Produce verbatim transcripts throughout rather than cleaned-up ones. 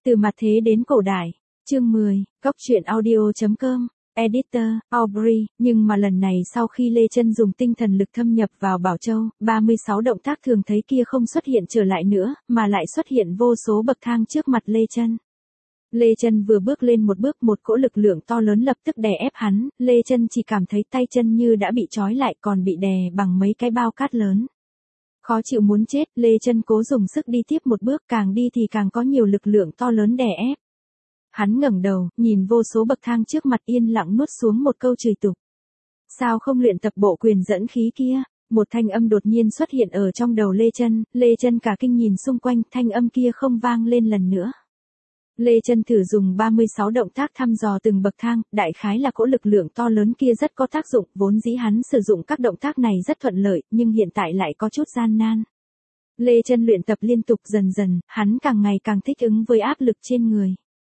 Từ mặt thế đến cổ đại, chương mười, Cóc truyện audio chấm com, Editor, Aubrey, nhưng mà lần này sau khi Lê Chân dùng tinh thần lực thâm nhập vào Bảo Châu, ba mươi sáu động tác thường thấy kia không xuất hiện trở lại nữa, mà lại xuất hiện vô số bậc thang trước mặt Lê Chân. Lê Chân vừa bước lên một bước, một cỗ lực lượng to lớn lập tức đè ép hắn, Lê Chân chỉ cảm thấy tay chân như đã bị trói lại, còn bị đè bằng mấy cái bao cát lớn. Khó chịu muốn chết, Lê Chân cố dùng sức đi tiếp một bước, càng đi thì càng có nhiều lực lượng to lớn đè ép. Hắn ngẩng đầu, nhìn vô số bậc thang trước mặt, yên lặng nuốt xuống một câu chửi tục. Sao không luyện tập bộ quyền dẫn khí kia? Một thanh âm đột nhiên xuất hiện ở trong đầu Lê Chân, Lê Chân cả kinh nhìn xung quanh, thanh âm kia không vang lên lần nữa. Lê Chân thử dùng ba mươi sáu động tác thăm dò từng bậc thang, đại khái là cỗ lực lượng to lớn kia rất có tác dụng, vốn dĩ hắn sử dụng các động tác này rất thuận lợi, nhưng hiện tại lại có chút gian nan. Lê Chân luyện tập liên tục, dần dần, hắn càng ngày càng thích ứng với áp lực trên người.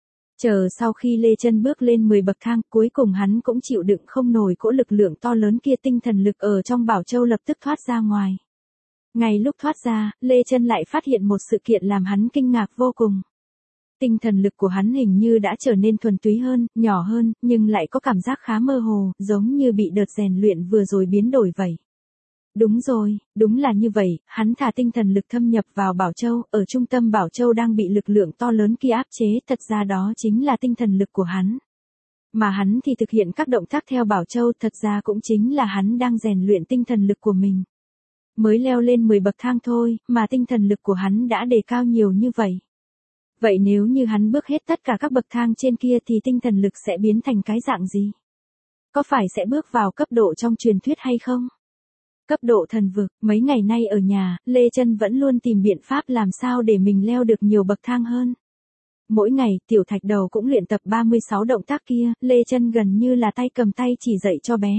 Chờ sau khi Lê Chân bước lên mười bậc thang, cuối cùng hắn cũng chịu đựng không nổi cỗ lực lượng to lớn kia, tinh thần lực ở trong Bảo Châu lập tức thoát ra ngoài. Ngay lúc thoát ra, Lê Chân lại phát hiện một sự kiện làm hắn kinh ngạc vô cùng. Tinh thần lực của hắn hình như đã trở nên thuần túy hơn, nhỏ hơn, nhưng lại có cảm giác khá mơ hồ, giống như bị đợt rèn luyện vừa rồi biến đổi vậy. Đúng rồi, đúng là như vậy, hắn thả tinh thần lực thâm nhập vào Bảo Châu, ở trung tâm Bảo Châu đang bị lực lượng to lớn kia áp chế, thật ra đó chính là tinh thần lực của hắn. Mà hắn thì thực hiện các động tác theo Bảo Châu, thật ra cũng chính là hắn đang rèn luyện tinh thần lực của mình. Mới leo lên mười bậc thang thôi, mà tinh thần lực của hắn đã đề cao nhiều như vậy. Vậy nếu như hắn bước hết tất cả các bậc thang trên kia thì tinh thần lực sẽ biến thành cái dạng gì? Có phải sẽ bước vào cấp độ trong truyền thuyết hay không? Cấp độ thần vực, mấy ngày nay ở nhà, Lê Chân vẫn luôn tìm biện pháp làm sao để mình leo được nhiều bậc thang hơn. Mỗi ngày, Tiểu Thạch Đầu cũng luyện tập ba mươi sáu động tác kia, Lê Chân gần như là tay cầm tay chỉ dạy cho bé.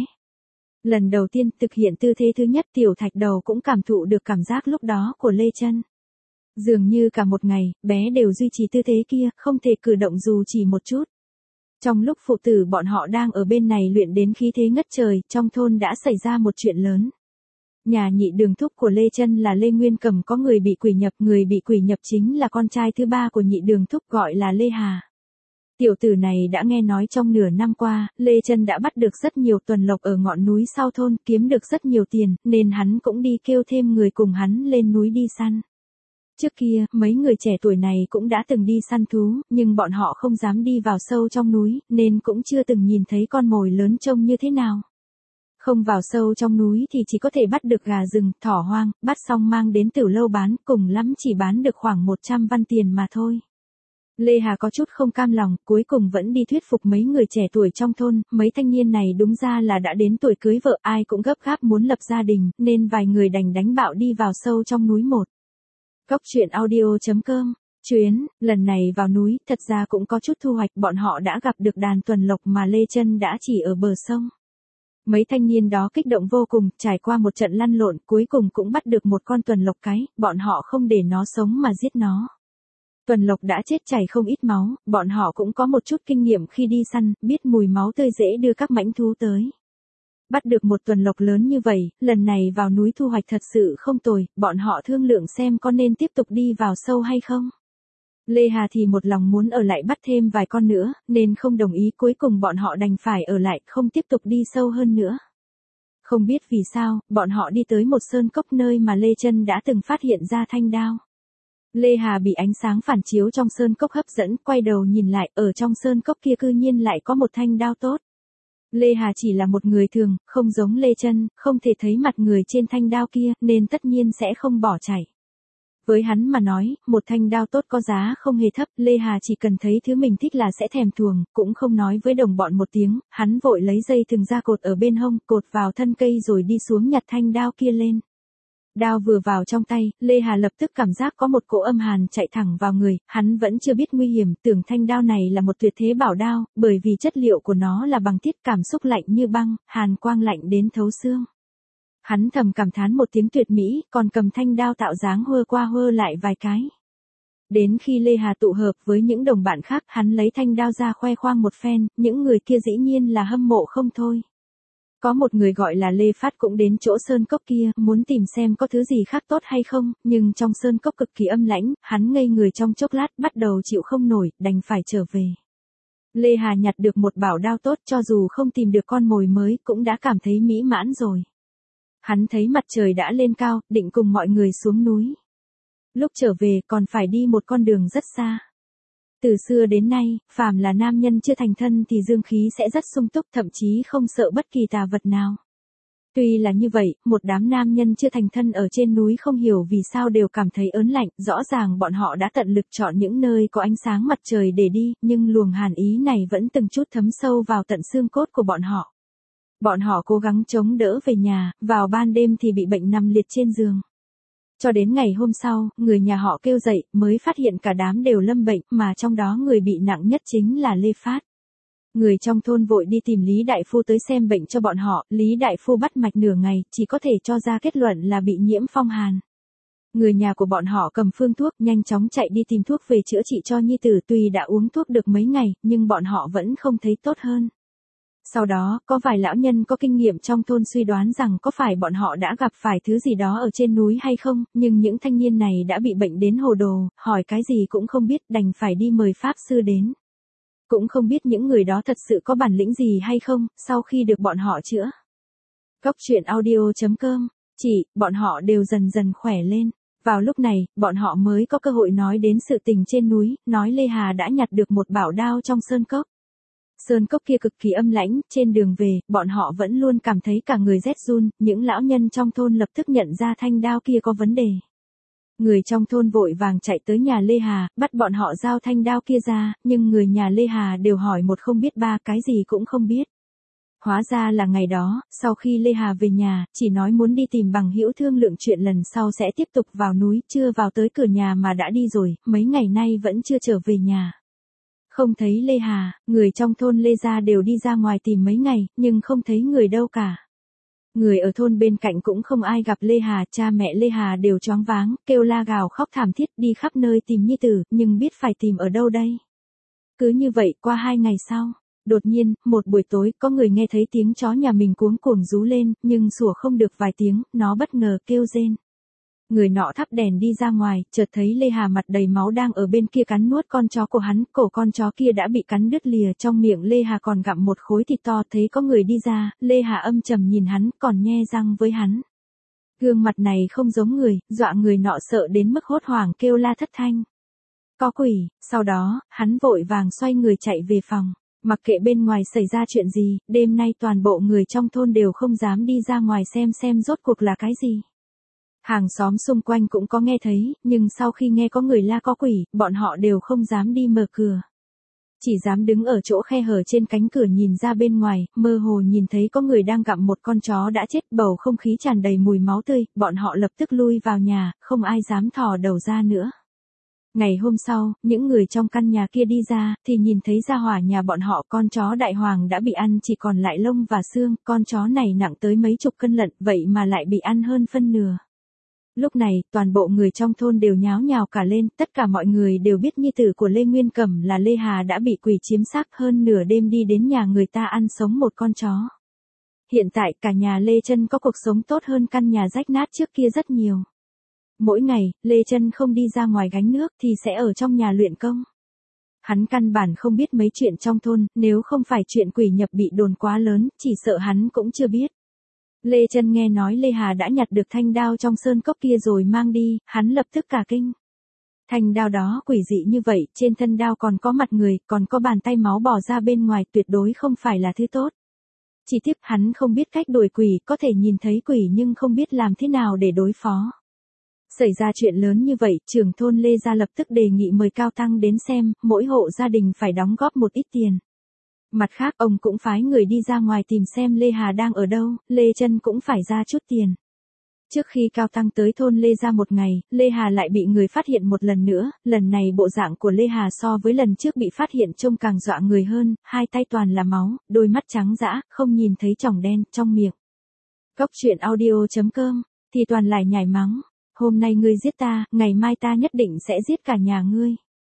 Lần đầu tiên thực hiện tư thế thứ nhất, Tiểu Thạch Đầu cũng cảm thụ được cảm giác lúc đó của Lê Chân. Dường như cả một ngày, bé đều duy trì tư thế kia, không thể cử động dù chỉ một chút. Trong lúc phụ tử bọn họ đang ở bên này luyện đến khí thế ngất trời, trong thôn đã xảy ra một chuyện lớn. Nhà nhị đường thúc của Lê Chân là Lê Nguyên Cầm có người bị quỷ nhập, người bị quỷ nhập chính là con trai thứ ba của nhị đường thúc, gọi là Lê Hà. Tiểu tử này đã nghe nói trong nửa năm qua, Lê Chân đã bắt được rất nhiều tuần lộc ở ngọn núi sau thôn, kiếm được rất nhiều tiền, nên hắn cũng đi kêu thêm người cùng hắn lên núi đi săn. Trước kia, mấy người trẻ tuổi này cũng đã từng đi săn thú, nhưng bọn họ không dám đi vào sâu trong núi, nên cũng chưa từng nhìn thấy con mồi lớn trông như thế nào. Không vào sâu trong núi thì chỉ có thể bắt được gà rừng, thỏ hoang, bắt xong mang đến Tử Lâu bán, cùng lắm chỉ bán được khoảng một trăm văn tiền mà thôi. Lê Hà có chút không cam lòng, cuối cùng vẫn đi thuyết phục mấy người trẻ tuổi trong thôn, mấy thanh niên này đúng ra là đã đến tuổi cưới vợ, ai cũng gấp gáp muốn lập gia đình, nên vài người đành đánh bạo đi vào sâu trong núi một. Cóc truyện audio chấm com, chuyến, lần này vào núi, thật ra cũng có chút thu hoạch, bọn họ đã gặp được đàn tuần lộc mà Lê Chân đã chỉ ở bờ sông. Mấy thanh niên đó kích động vô cùng, trải qua một trận lăn lộn, cuối cùng cũng bắt được một con tuần lộc cái, bọn họ không để nó sống mà giết nó. Tuần lộc đã chết chảy không ít máu, bọn họ cũng có một chút kinh nghiệm khi đi săn, biết mùi máu tươi dễ đưa các mãnh thú tới. Bắt được một tuần lộc lớn như vậy, lần này vào núi thu hoạch thật sự không tồi, bọn họ thương lượng xem có nên tiếp tục đi vào sâu hay không. Lê Hà thì một lòng muốn ở lại bắt thêm vài con nữa, nên không đồng ý, cuối cùng bọn họ đành phải ở lại, không tiếp tục đi sâu hơn nữa. Không biết vì sao, bọn họ đi tới một sơn cốc nơi mà Lê Chân đã từng phát hiện ra thanh đao. Lê Hà bị ánh sáng phản chiếu trong sơn cốc hấp dẫn, quay đầu nhìn lại, ở trong sơn cốc kia cư nhiên lại có một thanh đao tốt. Lê Hà chỉ là một người thường, không giống Lê Chân, không thể thấy mặt người trên thanh đao kia, nên tất nhiên sẽ không bỏ chạy. Với hắn mà nói, một thanh đao tốt có giá không hề thấp, Lê Hà chỉ cần thấy thứ mình thích là sẽ thèm thuồng, cũng không nói với đồng bọn một tiếng, hắn vội lấy dây thừng ra cột ở bên hông, cột vào thân cây rồi đi xuống nhặt thanh đao kia lên. Đao vừa vào trong tay, Lê Hà lập tức cảm giác có một cỗ âm hàn chạy thẳng vào người, hắn vẫn chưa biết nguy hiểm, tưởng thanh đao này là một tuyệt thế bảo đao, bởi vì chất liệu của nó là bằng thiết, cảm xúc lạnh như băng, hàn quang lạnh đến thấu xương. Hắn thầm cảm thán một tiếng tuyệt mỹ, còn cầm thanh đao tạo dáng hơ qua hơ lại vài cái. Đến khi Lê Hà tụ hợp với những đồng bạn khác, hắn lấy thanh đao ra khoe khoang một phen, những người kia dĩ nhiên là hâm mộ không thôi. Có một người gọi là Lê Phát cũng đến chỗ sơn cốc kia, muốn tìm xem có thứ gì khác tốt hay không, nhưng trong sơn cốc cực kỳ âm lãnh, hắn ngây người trong chốc lát, bắt đầu chịu không nổi, đành phải trở về. Lê Hà nhặt được một bảo đao tốt, cho dù không tìm được con mồi mới, cũng đã cảm thấy mỹ mãn rồi. Hắn thấy mặt trời đã lên cao, định cùng mọi người xuống núi. Lúc trở về còn phải đi một con đường rất xa. Từ xưa đến nay, phàm là nam nhân chưa thành thân thì dương khí sẽ rất sung túc, thậm chí không sợ bất kỳ tà vật nào. Tuy là như vậy, một đám nam nhân chưa thành thân ở trên núi không hiểu vì sao đều cảm thấy ớn lạnh, rõ ràng bọn họ đã tận lực chọn những nơi có ánh sáng mặt trời để đi, nhưng luồng hàn ý này vẫn từng chút thấm sâu vào tận xương cốt của bọn họ. Bọn họ cố gắng chống đỡ về nhà, vào ban đêm thì bị bệnh nằm liệt trên giường. Cho đến ngày hôm sau, người nhà họ kêu dậy, mới phát hiện cả đám đều lâm bệnh, mà trong đó người bị nặng nhất chính là Lê Phát. Người trong thôn vội đi tìm Lý Đại Phu tới xem bệnh cho bọn họ, Lý Đại Phu bắt mạch nửa ngày, chỉ có thể cho ra kết luận là bị nhiễm phong hàn. Người nhà của bọn họ cầm phương thuốc, nhanh chóng chạy đi tìm thuốc về chữa trị cho nhi tử, tuy đã uống thuốc được mấy ngày, nhưng bọn họ vẫn không thấy tốt hơn. Sau đó, có vài lão nhân có kinh nghiệm trong thôn suy đoán rằng có phải bọn họ đã gặp phải thứ gì đó ở trên núi hay không, nhưng những thanh niên này đã bị bệnh đến hồ đồ, hỏi cái gì cũng không biết, đành phải đi mời pháp sư đến. Cũng không biết những người đó thật sự có bản lĩnh gì hay không, sau khi được bọn họ chữa. Cốc truyện audio chấm com, chỉ, bọn họ đều dần dần khỏe lên. Vào lúc này, bọn họ mới có cơ hội nói đến sự tình trên núi, nói Lê Hà đã nhặt được một bảo đao trong sơn cốc. Sơn cốc kia cực kỳ âm lãnh, trên đường về, bọn họ vẫn luôn cảm thấy cả người rét run, những lão nhân trong thôn lập tức nhận ra thanh đao kia có vấn đề. Người trong thôn vội vàng chạy tới nhà Lê Hà, bắt bọn họ giao thanh đao kia ra, nhưng người nhà Lê Hà đều hỏi một không biết ba, cái gì cũng không biết. Hóa ra là ngày đó, sau khi Lê Hà về nhà, chỉ nói muốn đi tìm bằng hữu thương lượng chuyện lần sau sẽ tiếp tục vào núi, chưa vào tới cửa nhà mà đã đi rồi, mấy ngày nay vẫn chưa trở về nhà. Không thấy Lê Hà, người trong thôn Lê gia đều đi ra ngoài tìm mấy ngày, nhưng không thấy người đâu cả. Người ở thôn bên cạnh cũng không ai gặp Lê Hà, cha mẹ Lê Hà đều choáng váng, kêu la gào khóc thảm thiết đi khắp nơi tìm nhi tử, nhưng biết phải tìm ở đâu đây. Cứ như vậy qua hai ngày sau, đột nhiên, một buổi tối, có người nghe thấy tiếng chó nhà mình cuống cuồng rú lên, nhưng sủa không được vài tiếng, nó bất ngờ kêu rên. Người nọ thắp đèn đi ra ngoài, chợt thấy Lê Hà mặt đầy máu đang ở bên kia cắn nuốt con chó của hắn, cổ con chó kia đã bị cắn đứt lìa, trong miệng Lê Hà còn gặm một khối thịt to, thấy có người đi ra, Lê Hà âm trầm nhìn hắn, còn nhe răng với hắn. Gương mặt này không giống người, dọa người nọ sợ đến mức hốt hoảng kêu la thất thanh. Có quỷ, sau đó, hắn vội vàng xoay người chạy về phòng. Mặc kệ bên ngoài xảy ra chuyện gì, đêm nay toàn bộ người trong thôn đều không dám đi ra ngoài xem xem rốt cuộc là cái gì. Hàng xóm xung quanh cũng có nghe thấy, nhưng sau khi nghe có người la có quỷ, bọn họ đều không dám đi mở cửa. Chỉ dám đứng ở chỗ khe hở trên cánh cửa nhìn ra bên ngoài, mơ hồ nhìn thấy có người đang gặm một con chó đã chết, bầu không khí tràn đầy mùi máu tươi, bọn họ lập tức lui vào nhà, không ai dám thò đầu ra nữa. Ngày hôm sau, những người trong căn nhà kia đi ra, thì nhìn thấy ra hỏa nhà bọn họ, con chó đại hoàng đã bị ăn chỉ còn lại lông và xương, con chó này nặng tới mấy chục cân lận, vậy mà lại bị ăn hơn phân nửa. Lúc này, toàn bộ người trong thôn đều nháo nhào cả lên, tất cả mọi người đều biết nhi tử của Lê Nguyên Cẩm là Lê Hà đã bị quỷ chiếm xác, hơn nửa đêm đi đến nhà người ta ăn sống một con chó. Hiện tại cả nhà Lê Trân có cuộc sống tốt hơn căn nhà rách nát trước kia rất nhiều. Mỗi ngày, Lê Trân không đi ra ngoài gánh nước thì sẽ ở trong nhà luyện công. Hắn căn bản không biết mấy chuyện trong thôn, nếu không phải chuyện quỷ nhập bị đồn quá lớn, chỉ sợ hắn cũng chưa biết. Lê Trân nghe nói Lê Hà đã nhặt được thanh đao trong sơn cốc kia rồi mang đi, hắn lập tức cả kinh. Thanh đao đó quỷ dị như vậy, trên thân đao còn có mặt người, còn có bàn tay máu bỏ ra bên ngoài, tuyệt đối không phải là thứ tốt. Chỉ tiếp hắn không biết cách đuổi quỷ, có thể nhìn thấy quỷ nhưng không biết làm thế nào để đối phó. Xảy ra chuyện lớn như vậy, trưởng thôn Lê gia lập tức đề nghị mời cao tăng đến xem, mỗi hộ gia đình phải đóng góp một ít tiền. Mặt khác, ông cũng phái người đi ra ngoài tìm xem Lê Hà đang ở đâu, Lê Trân cũng phải ra chút tiền. Trước khi cao tăng tới thôn Lê gia một ngày, Lê Hà lại bị người phát hiện một lần nữa, lần này bộ dạng của Lê Hà so với lần trước bị phát hiện trông càng dọa người hơn, hai tay toàn là máu, đôi mắt trắng dã, không nhìn thấy tròng đen, trong miệng. Cốc truyện audio chấm com, thì toàn lại nhảy mắng. Hôm nay ngươi giết ta, ngày mai ta nhất định sẽ giết cả nhà ngươi.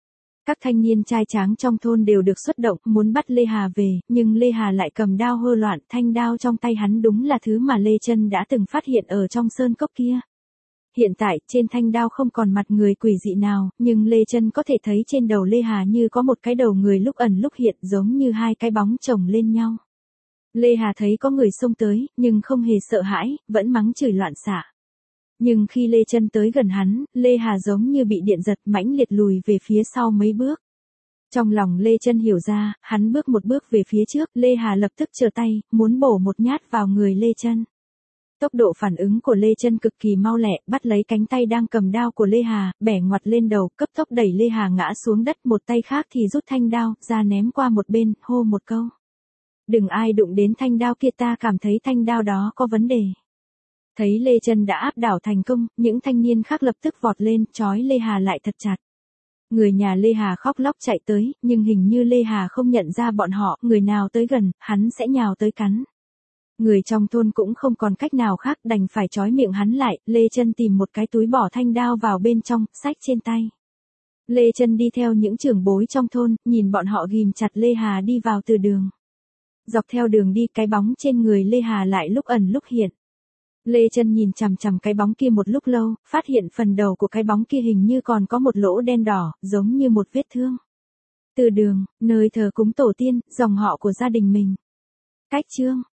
Các thanh niên trai tráng trong thôn đều được xuất động, muốn bắt Lê Hà về, nhưng Lê Hà lại cầm đao hơ loạn, thanh đao trong tay hắn đúng là thứ mà Lê Chân đã từng phát hiện ở trong sơn cốc kia. Hiện tại, trên thanh đao không còn mặt người quỷ dị nào, nhưng Lê Chân có thể thấy trên đầu Lê Hà như có một cái đầu người lúc ẩn lúc hiện, giống như hai cái bóng chồng lên nhau. Lê Hà thấy có người xông tới, nhưng không hề sợ hãi, vẫn mắng chửi loạn xạ. Nhưng khi Lê Chân tới gần hắn, Lê Hà giống như bị điện giật, mãnh liệt lùi về phía sau mấy bước. Trong lòng Lê Chân hiểu ra, hắn bước một bước về phía trước, Lê Hà lập tức giơ tay, muốn bổ một nhát vào người Lê Chân. Tốc độ phản ứng của Lê Chân cực kỳ mau lẹ, bắt lấy cánh tay đang cầm đao của Lê Hà, bẻ ngoặt lên đầu, cấp tốc đẩy Lê Hà ngã xuống đất, một tay khác thì rút thanh đao ra ném qua một bên, hô một câu. Đừng ai đụng đến thanh đao kia, ta cảm thấy thanh đao đó có vấn đề. Thấy Lê Chân đã áp đảo thành công, những thanh niên khác lập tức vọt lên, trói Lê Hà lại thật chặt. Người nhà Lê Hà khóc lóc chạy tới, nhưng hình như Lê Hà không nhận ra bọn họ, người nào tới gần, hắn sẽ nhào tới cắn. Người trong thôn cũng không còn cách nào khác, đành phải trói miệng hắn lại, Lê Chân tìm một cái túi bỏ thanh đao vào bên trong, xách trên tay. Lê Chân đi theo những trưởng bối trong thôn, nhìn bọn họ ghìm chặt Lê Hà đi vào từ đường. Dọc theo đường đi, cái bóng trên người Lê Hà lại lúc ẩn lúc hiện. Lê Chân nhìn chằm chằm cái bóng kia một lúc lâu, phát hiện phần đầu của cái bóng kia hình như còn có một lỗ đen đỏ, giống như một vết thương. Từ đường, nơi thờ cúng tổ tiên, dòng họ của gia đình mình. Cách chương